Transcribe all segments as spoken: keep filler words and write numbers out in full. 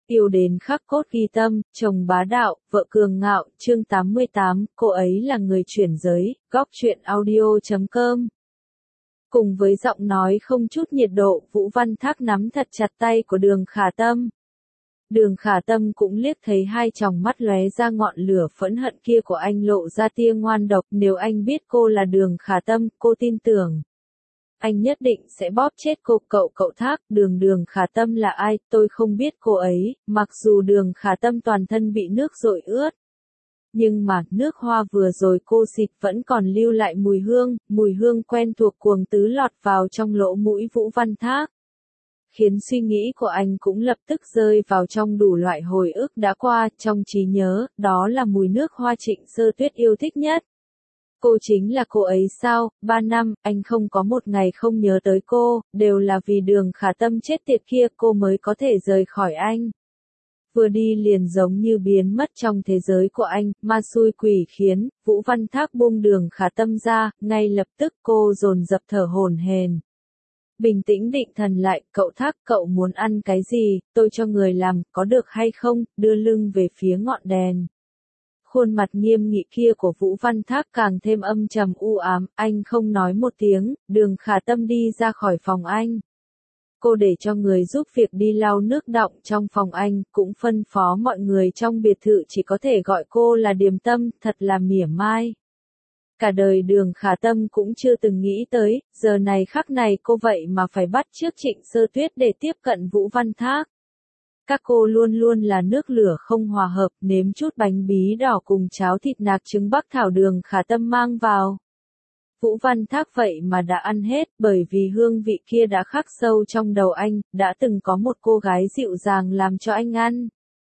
Yêu đến khắc cốt ghi tâm, chồng bá đạo, vợ cường ngạo, chương tám mươi tám, cô ấy là người chuyển giới, góc truyện audio chấm com. Cùng với giọng nói không chút nhiệt độ, Vũ Văn Thác nắm thật chặt tay của Đường Khả Tâm. Đường Khả Tâm cũng liếc thấy hai tròng mắt lóe ra ngọn lửa phẫn hận kia của anh lộ ra tia ngoan độc, nếu anh biết cô là Đường Khả Tâm, cô tin tưởng. Anh nhất định sẽ bóp chết cô. Cậu cậu Thác, đường đường Khả Tâm là ai, tôi không biết cô ấy, mặc dù Đường Khả Tâm toàn thân bị nước dội ướt. Nhưng mà, nước hoa vừa rồi cô xịt vẫn còn lưu lại mùi hương, mùi hương quen thuộc cuồng tứ lọt vào trong lỗ mũi Vũ Văn Thác. Khiến suy nghĩ của anh cũng lập tức rơi vào trong đủ loại hồi ức đã qua, trong trí nhớ, đó là mùi nước hoa Trịnh Sơ Tuyết yêu thích nhất. Cô chính là cô ấy sao, ba năm, anh không có một ngày không nhớ tới cô, đều là vì Đường Khả Tâm chết tiệt kia cô mới có thể rời khỏi anh. Vừa đi liền giống như biến mất trong thế giới của anh, ma xui quỷ khiến, Vũ Văn Thác buông Đường Khả Tâm ra, ngay lập tức cô dồn dập thở hổn hển. Bình tĩnh định thần lại, cậu Thác, cậu muốn ăn cái gì, tôi cho người làm, có được hay không, đưa lưng về phía ngọn đèn. Khuôn mặt nghiêm nghị kia của Vũ Văn Thác càng thêm âm trầm u ám, anh không nói một tiếng, Đường Khả Tâm đi ra khỏi phòng anh. Cô để cho người giúp việc đi lau nước đọng trong phòng anh, cũng phân phó mọi người trong biệt thự chỉ có thể gọi cô là Điềm Tâm, thật là mỉa mai. Cả đời Đường Khả Tâm cũng chưa từng nghĩ tới, giờ này khắc này cô vậy mà phải bắt chước Trịnh Sơ Tuyết để tiếp cận Vũ Văn Thác. Các cô luôn luôn là nước lửa không hòa hợp, nếm chút bánh bí đỏ cùng cháo thịt nạc trứng bắc thảo Đường Khả Tâm mang vào. Vũ Văn Thác vậy mà đã ăn hết, bởi vì hương vị kia đã khắc sâu trong đầu anh, đã từng có một cô gái dịu dàng làm cho anh ăn.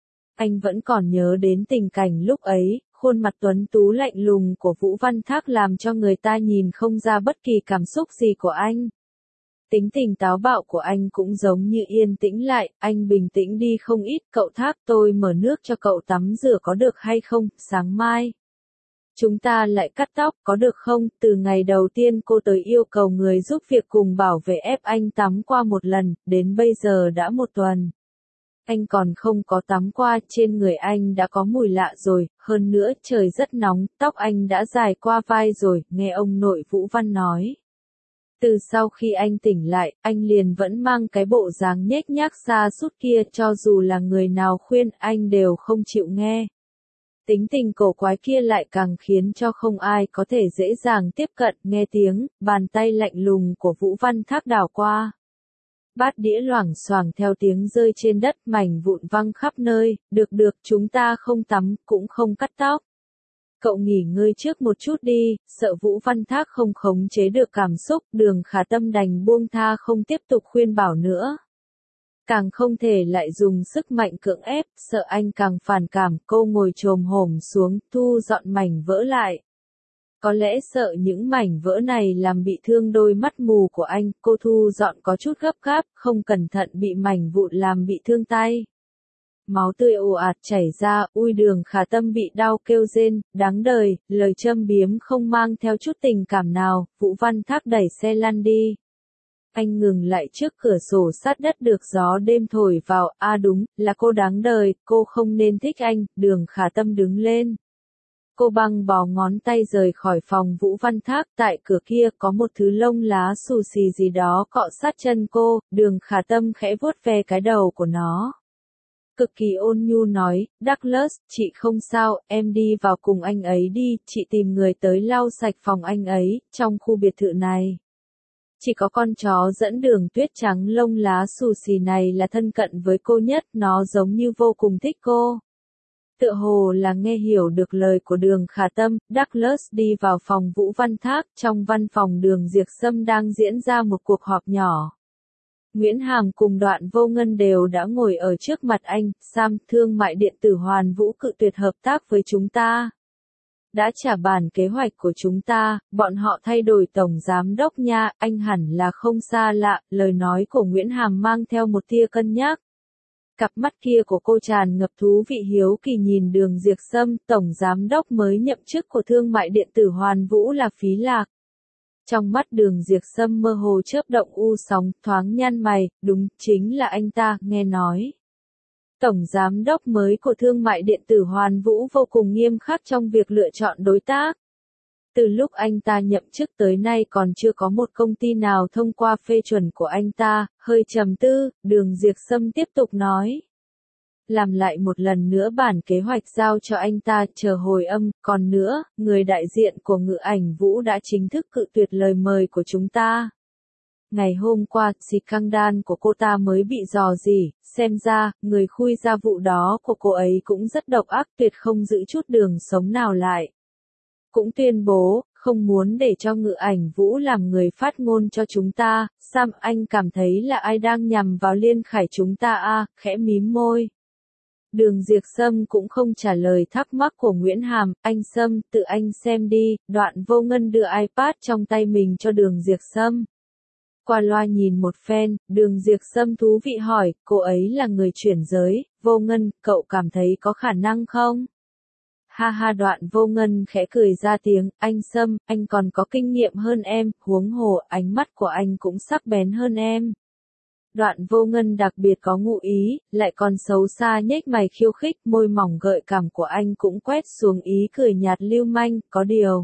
Anh vẫn còn nhớ đến tình cảnh lúc ấy, khuôn mặt tuấn tú lạnh lùng của Vũ Văn Thác làm cho người ta nhìn không ra bất kỳ cảm xúc gì của anh. Tính tình táo bạo của anh cũng giống như yên tĩnh lại, anh bình tĩnh đi không ít, cậu Thác tôi mở nước cho cậu tắm rửa có được hay không, sáng mai. Chúng ta lại cắt tóc, có được không, từ ngày đầu tiên cô tới yêu cầu người giúp việc cùng bảo vệ ép anh tắm qua một lần, đến bây giờ đã một tuần. Anh còn không có tắm qua, trên người anh đã có mùi lạ rồi, hơn nữa trời rất nóng, tóc anh đã dài qua vai rồi, nghe ông nội Vũ Văn nói. Từ sau khi anh tỉnh lại, anh liền vẫn mang cái bộ dáng nhếch nhác xa sút kia, cho dù là người nào khuyên anh đều không chịu nghe. Tính tình cổ quái kia lại càng khiến cho không ai có thể dễ dàng tiếp cận, nghe tiếng, bàn tay lạnh lùng của Vũ Văn Thác đảo qua. Bát đĩa loảng xoảng theo tiếng rơi trên đất, mảnh vụn văng khắp nơi, được được, chúng ta không tắm, cũng không cắt tóc. Cậu nghỉ ngơi trước một chút đi, sợ Vũ Văn Thác không khống chế được cảm xúc, Đường Khả Tâm đành buông tha không tiếp tục khuyên bảo nữa. Càng không thể lại dùng sức mạnh cưỡng ép, sợ anh càng phản cảm, cô ngồi chồm hổm xuống, thu dọn mảnh vỡ lại. Có lẽ sợ những mảnh vỡ này làm bị thương đôi mắt mù của anh, cô thu dọn có chút gấp gáp, không cẩn thận bị mảnh vụn làm bị thương tay. Máu tươi ồ ạt chảy ra, ui Đường Khả Tâm bị đau kêu rên, đáng đời, lời châm biếm không mang theo chút tình cảm nào, Vũ Văn Thác đẩy xe lăn đi. Anh ngừng lại trước cửa sổ sát đất được gió đêm thổi vào, a à đúng, là cô đáng đời, cô không nên thích anh, Đường Khả Tâm đứng lên. Cô băng bó ngón tay rời khỏi phòng Vũ Văn Thác, tại cửa kia có một thứ lông lá xù xì gì đó cọ sát chân cô, Đường Khả Tâm khẽ vuốt ve cái đầu của nó. Cực kỳ ôn nhu nói, Douglas, chị không sao, em đi vào cùng anh ấy đi, chị tìm người tới lau sạch phòng anh ấy, trong khu biệt thự này. Chỉ có con chó dẫn Đường Tuyết trắng lông lá xù xì này là thân cận với cô nhất, nó giống như vô cùng thích cô. Tựa hồ là nghe hiểu được lời của Đường Khả Tâm, Douglas đi vào phòng Vũ Văn Thác, trong văn phòng Đường Diệp Sâm đang diễn ra một cuộc họp nhỏ. Nguyễn Hàm cùng Đoạn Vô Ngân đều đã ngồi ở trước mặt anh, Sam, thương mại điện tử Hoàn Vũ cự tuyệt hợp tác với chúng ta. Đã trả bản kế hoạch của chúng ta, bọn họ thay đổi tổng giám đốc nha, anh hẳn là không xa lạ, lời nói của Nguyễn Hàm mang theo một tia cân nhắc. Cặp mắt kia của cô tràn ngập thú vị hiếu kỳ nhìn Đường Diệp Sâm, tổng giám đốc mới nhậm chức của thương mại điện tử Hoàn Vũ là Phí Lạc. Trong mắt Đường Diệp Sâm mơ hồ chớp động u sóng, thoáng nhăn mày, đúng, chính là anh ta, nghe nói. Tổng giám đốc mới của thương mại điện tử Hoàn Vũ vô cùng nghiêm khắc trong việc lựa chọn đối tác. Từ lúc anh ta nhậm chức tới nay còn chưa có một công ty nào thông qua phê chuẩn của anh ta, hơi trầm tư, Đường Diệp Sâm tiếp tục nói. Làm lại một lần nữa bản kế hoạch giao cho anh ta, chờ hồi âm, còn nữa, người đại diện của Ngự Ảnh Vũ đã chính thức cự tuyệt lời mời của chúng ta. Ngày hôm qua, scandal của cô ta mới bị dò dỉ, xem ra, người khui ra vụ đó của cô ấy cũng rất độc ác, tuyệt không giữ chút đường sống nào lại. Cũng tuyên bố, không muốn để cho Ngự Ảnh Vũ làm người phát ngôn cho chúng ta. Sam, anh cảm thấy là ai đang nhằm vào Liên Khải chúng ta à, khẽ mím môi. Đường Diệp Sâm cũng không trả lời thắc mắc của Nguyễn Hàm, anh Sâm, tự anh xem đi. Đoạn Vô Ngân đưa iPad trong tay mình cho Đường Diệp Sâm. Qua loa nhìn một phen, Đường Diệp Sâm thú vị hỏi, cô ấy là người chuyển giới, Vô Ngân, cậu cảm thấy có khả năng không? Ha ha, Đoạn Vô Ngân khẽ cười ra tiếng, anh Sâm, anh còn có kinh nghiệm hơn em, huống hồ, ánh mắt của anh cũng sắc bén hơn em. Đoạn Vô Ngân đặc biệt có ngụ ý, lại còn xấu xa nhếch mày khiêu khích, môi mỏng gợi cảm của anh cũng quét xuống ý cười nhạt lưu manh, có điều.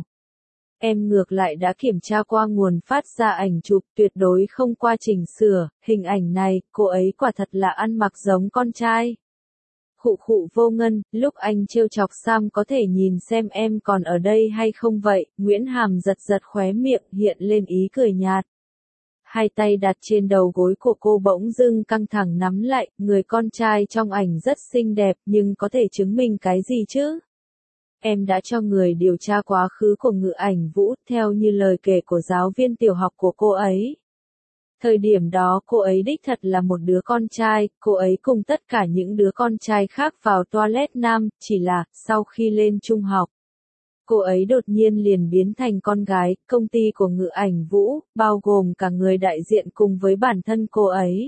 Em ngược lại đã kiểm tra qua nguồn phát ra ảnh chụp, tuyệt đối không qua chỉnh sửa, hình ảnh này, cô ấy quả thật là ăn mặc giống con trai. Khụ khụ Vô Ngân, lúc anh trêu chọc Sam có thể nhìn xem em còn ở đây hay không vậy, Nguyễn Hàm giật giật khóe miệng hiện lên ý cười nhạt. Hai tay đặt trên đầu gối của cô bỗng dưng căng thẳng nắm lại, người con trai trong ảnh rất xinh đẹp nhưng có thể chứng minh cái gì chứ? Em đã cho người điều tra quá khứ của Ngự Ảnh Vũ, theo như lời kể của giáo viên tiểu học của cô ấy. Thời điểm đó cô ấy đích thật là một đứa con trai, cô ấy cùng tất cả những đứa con trai khác vào toilet nam, chỉ là, sau khi lên trung học. Cô ấy đột nhiên liền biến thành con gái, công ty của Ngự Ảnh Vũ, bao gồm cả người đại diện cùng với bản thân cô ấy.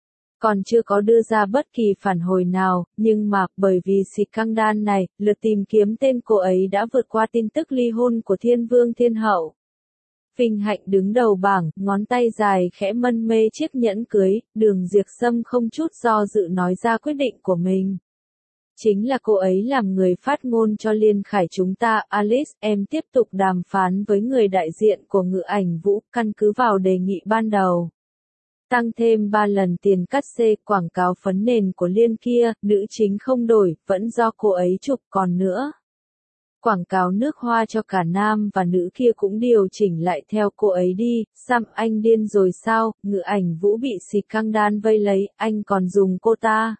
Còn chưa có đưa ra bất kỳ phản hồi nào, nhưng mà, bởi vì scandal này, lượt tìm kiếm tên cô ấy đã vượt qua tin tức ly hôn của Thiên Vương Thiên Hậu. Vinh Hạnh đứng đầu bảng, ngón tay dài khẽ mân mê chiếc nhẫn cưới, Đường Diệp Sâm không chút do dự nói ra quyết định của mình. Chính là cô ấy làm người phát ngôn cho Liên Khải chúng ta, Alice, em tiếp tục đàm phán với người đại diện của Ngự Ảnh Vũ, căn cứ vào đề nghị ban đầu. Tăng thêm ba lần tiền cắt xê, quảng cáo phấn nền của Liên kia, nữ chính không đổi, vẫn do cô ấy chụp, còn nữa. Quảng cáo nước hoa cho cả nam và nữ kia cũng điều chỉnh lại theo cô ấy đi. Sam, anh điên rồi sao? Ngự Ảnh Vũ bị scandal vây lấy, anh còn dùng cô ta.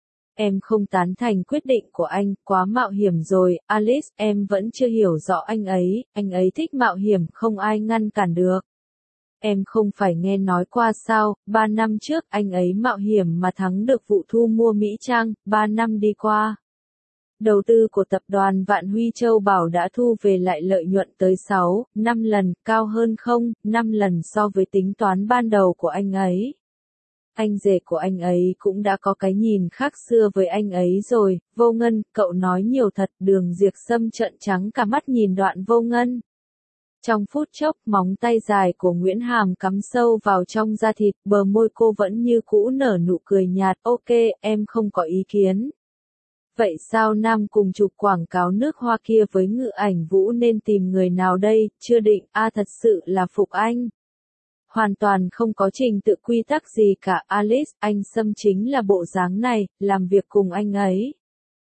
Em không tán thành quyết định của anh, quá mạo hiểm rồi, Alice, em vẫn chưa hiểu rõ anh ấy, anh ấy thích mạo hiểm, không ai ngăn cản được. Em không phải nghe nói qua sao, ba năm trước anh ấy mạo hiểm mà thắng được vụ thu mua Mỹ Trang, ba năm đi qua. Đầu tư của tập đoàn Vạn Huy Châu Bảo đã thu về lại lợi nhuận tới sáu, năm lần, cao hơn không, năm lần so với tính toán ban đầu của anh ấy. Anh rể của anh ấy cũng đã có cái nhìn khác xưa với anh ấy rồi, Vô Ngân, cậu nói nhiều thật, Đường Diệp Sâm trợn trắng cả mắt nhìn Đoạn Vô Ngân. Trong phút chốc, móng tay dài của Nguyễn Hàm cắm sâu vào trong da thịt, bờ môi cô vẫn như cũ nở nụ cười nhạt, ok, em không có ý kiến. Vậy sao Nam cùng chụp quảng cáo nước hoa kia với Ngự Ảnh Vũ nên tìm người nào đây, chưa định, a à, thật sự là phục anh. Hoàn toàn không có trình tự quy tắc gì cả, Alice, anh Sâm chính là bộ dáng này, làm việc cùng anh ấy.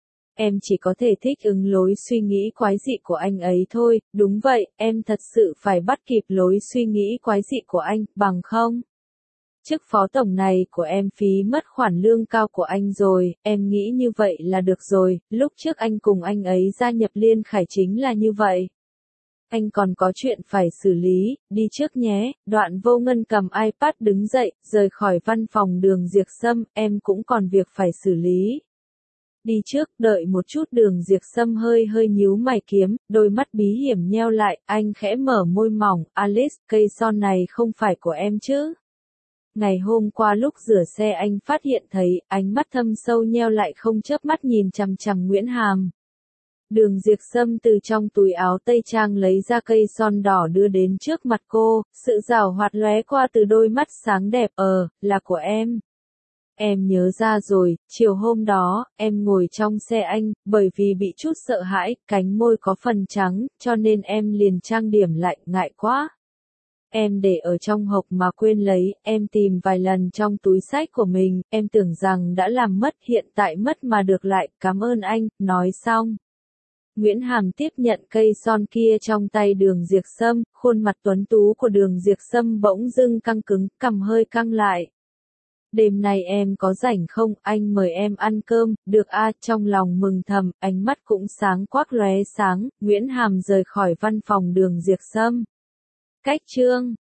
Em chỉ có thể thích ứng lối suy nghĩ quái dị của anh ấy thôi, đúng vậy, em thật sự phải bắt kịp lối suy nghĩ quái dị của anh, bằng không? Chức phó tổng này của em phí mất khoản lương cao của anh rồi, em nghĩ như vậy là được rồi, lúc trước anh cùng anh ấy gia nhập Liên Khải chính là như vậy. Anh còn có chuyện phải xử lý, đi trước nhé. Đoạn Vô Ngân cầm iPad đứng dậy, rời khỏi văn phòng Đường Diệp Sâm, em cũng còn việc phải xử lý. Đi trước, đợi một chút. Đường Diệp Sâm hơi hơi nhíu mày kiếm, đôi mắt bí hiểm nheo lại, anh khẽ mở môi mỏng, Alice, cây son này không phải của em chứ? Ngày hôm qua lúc rửa xe anh phát hiện thấy, ánh mắt thâm sâu nheo lại không chớp mắt nhìn chằm chằm Nguyễn Hàm. Đường Diệp Sâm từ trong túi áo tây trang lấy ra cây son đỏ đưa đến trước mặt cô, sự giảo hoạt lóe qua từ đôi mắt sáng đẹp, ờ, là của em. Em nhớ ra rồi, chiều hôm đó, em ngồi trong xe anh, bởi vì bị chút sợ hãi, cánh môi có phần trắng, cho nên em liền trang điểm lại, ngại quá. Em để ở trong hộp mà quên lấy, em tìm vài lần trong túi xách của mình, em tưởng rằng đã làm mất, hiện tại mất mà được lại, cảm ơn anh, nói xong. Nguyễn Hàm tiếp nhận cây son kia trong tay Đường Diệp Sâm, khuôn mặt tuấn tú của Đường Diệp Sâm bỗng dưng căng cứng, cằm hơi căng lại. Đêm nay em có rảnh không, anh mời em ăn cơm, được a, trong lòng mừng thầm, ánh mắt cũng sáng quắc lóe sáng, Nguyễn Hàm rời khỏi văn phòng Đường Diệp Sâm. Cách chương